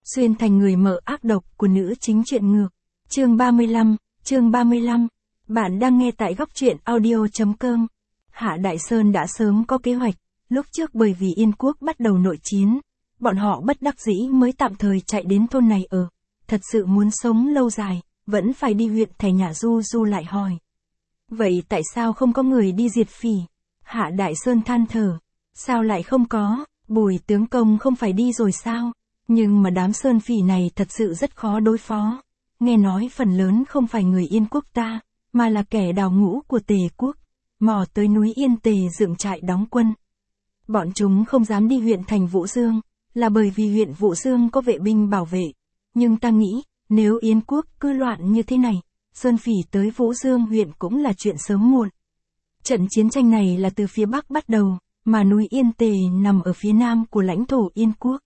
xuyên thành người mở ác độc của nữ chính truyện ngược. Chương 35. Bạn đang nghe tại góc truyện audio.com. Hạ Đại Sơn đã sớm có kế hoạch, lúc trước bởi vì Yên Quốc bắt đầu nội chiến, bọn họ bất đắc dĩ mới tạm thời chạy đến thôn này ở. Thật sự muốn sống lâu dài, vẫn phải đi huyện Thẻ Nhà Du lại hỏi. Vậy tại sao không có người đi diệt phỉ? Hạ Đại Sơn than thở. Sao lại không có, Bùi tướng công không phải đi rồi sao? Nhưng mà đám sơn phỉ này thật sự rất khó đối phó. Nghe nói phần lớn không phải người Yên Quốc ta, mà là kẻ đào ngũ của Tề Quốc, mò tới núi Yên Tề dựng trại đóng quân. Bọn chúng không dám đi huyện thành Vũ Dương, là bởi vì huyện Vũ Dương có vệ binh bảo vệ. Nhưng ta nghĩ, nếu Yên Quốc cứ loạn như thế này, sơn phỉ tới Vũ Dương huyện cũng là chuyện sớm muộn. Trận chiến tranh này là từ phía Bắc bắt đầu, mà núi Yên Tề nằm ở phía Nam của lãnh thổ Yên Quốc.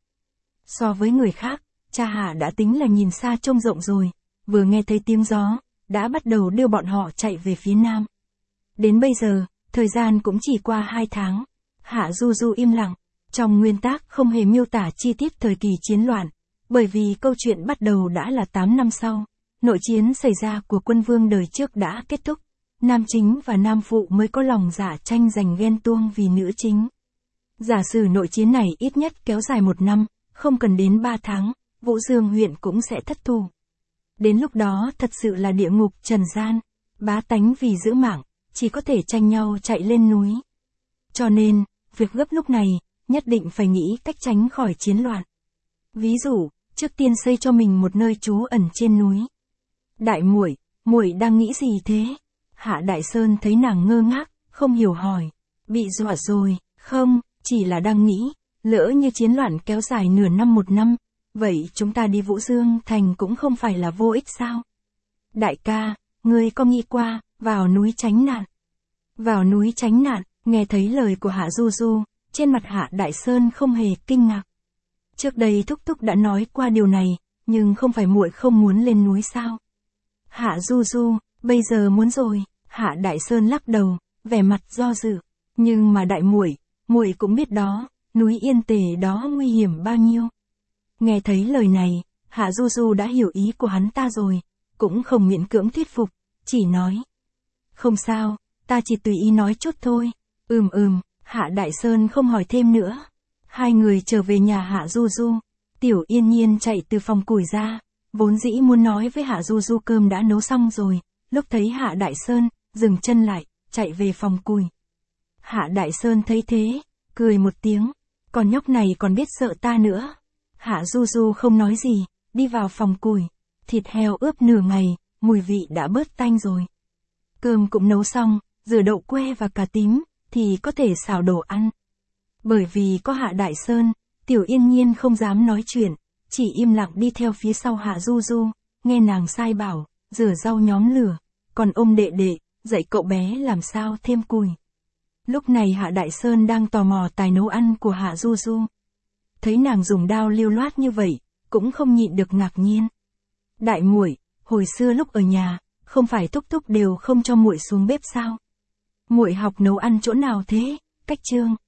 So với người khác, cha Hạ đã tính là nhìn xa trông rộng rồi, vừa nghe thấy tiếng gió, đã bắt đầu đưa bọn họ chạy về phía Nam. Đến bây giờ, thời gian cũng chỉ qua 2 tháng, Hạ Du im lặng, trong nguyên tác không hề miêu tả chi tiết thời kỳ chiến loạn, bởi vì câu chuyện bắt đầu đã là 8 năm sau, nội chiến xảy ra của quân vương đời trước đã kết thúc, nam chính và nam phụ mới có lòng dạ tranh giành ghen tuông vì nữ chính. Giả sử nội chiến này ít nhất kéo dài 1 năm, không cần đến 3 tháng, Vũ Dương huyện cũng sẽ thất thủ. Đến lúc đó thật sự là địa ngục trần gian, bá tánh vì giữ mạng, chỉ có thể tranh nhau chạy lên núi. Cho nên, việc gấp lúc này, nhất định phải nghĩ cách tránh khỏi chiến loạn. Ví dụ, trước tiên xây cho mình một nơi trú ẩn trên núi. Đại muội đang nghĩ gì thế? Hạ Đại Sơn thấy nàng ngơ ngác, không hiểu hỏi. Bị dọa rồi, không, chỉ là đang nghĩ, lỡ như chiến loạn kéo dài nửa năm 1 năm, vậy chúng ta đi Vũ Dương thành cũng không phải là vô ích sao? Đại ca, ngươi có nghĩ qua, vào núi tránh nạn? Vào núi tránh nạn, nghe thấy lời của Hạ Du, trên mặt Hạ Đại Sơn không hề kinh ngạc. Trước đây Thúc đã nói qua điều này, nhưng không phải muội không muốn lên núi sao? Hạ Du, bây giờ muốn rồi. Hạ Đại Sơn lắc đầu, vẻ mặt do dự. Nhưng mà đại muội cũng biết đó, núi Yên Tề đó nguy hiểm bao nhiêu. Nghe thấy lời này, Hạ Du đã hiểu ý của hắn ta rồi, cũng không miễn cưỡng thuyết phục, chỉ nói. Không sao, ta chỉ tùy ý nói chút thôi. Hạ Đại Sơn không hỏi thêm nữa. Hai người trở về nhà Hạ Du. Tiểu Yên Nhiên chạy từ phòng củi ra, vốn dĩ muốn nói với Hạ Du cơm đã nấu xong rồi, lúc thấy Hạ Đại Sơn, dừng chân lại, chạy về phòng củi. Hạ Đại Sơn thấy thế, cười một tiếng, con nhóc này còn biết sợ ta nữa. Hạ Du không nói gì, đi vào phòng củi, thịt heo ướp nửa ngày, mùi vị đã bớt tanh rồi. Cơm cũng nấu xong, rửa đậu que và cà tím, thì có thể xào đồ ăn. Bởi vì có Hạ Đại Sơn, Tiểu Yên Nhiên không dám nói chuyện, chỉ im lặng đi theo phía sau Hạ Du, nghe nàng sai bảo, rửa rau nhóm lửa, còn ôm đệ, dạy cậu bé làm sao thêm củi. Lúc này Hạ Đại Sơn đang tò mò tài nấu ăn của Hạ Du. Thấy nàng dùng dao lưu loát như vậy, cũng không nhịn được ngạc nhiên. Đại muội, hồi xưa lúc ở nhà, không phải Thúc đều không cho muội xuống bếp sao? Muội học nấu ăn chỗ nào thế? Cách Trương,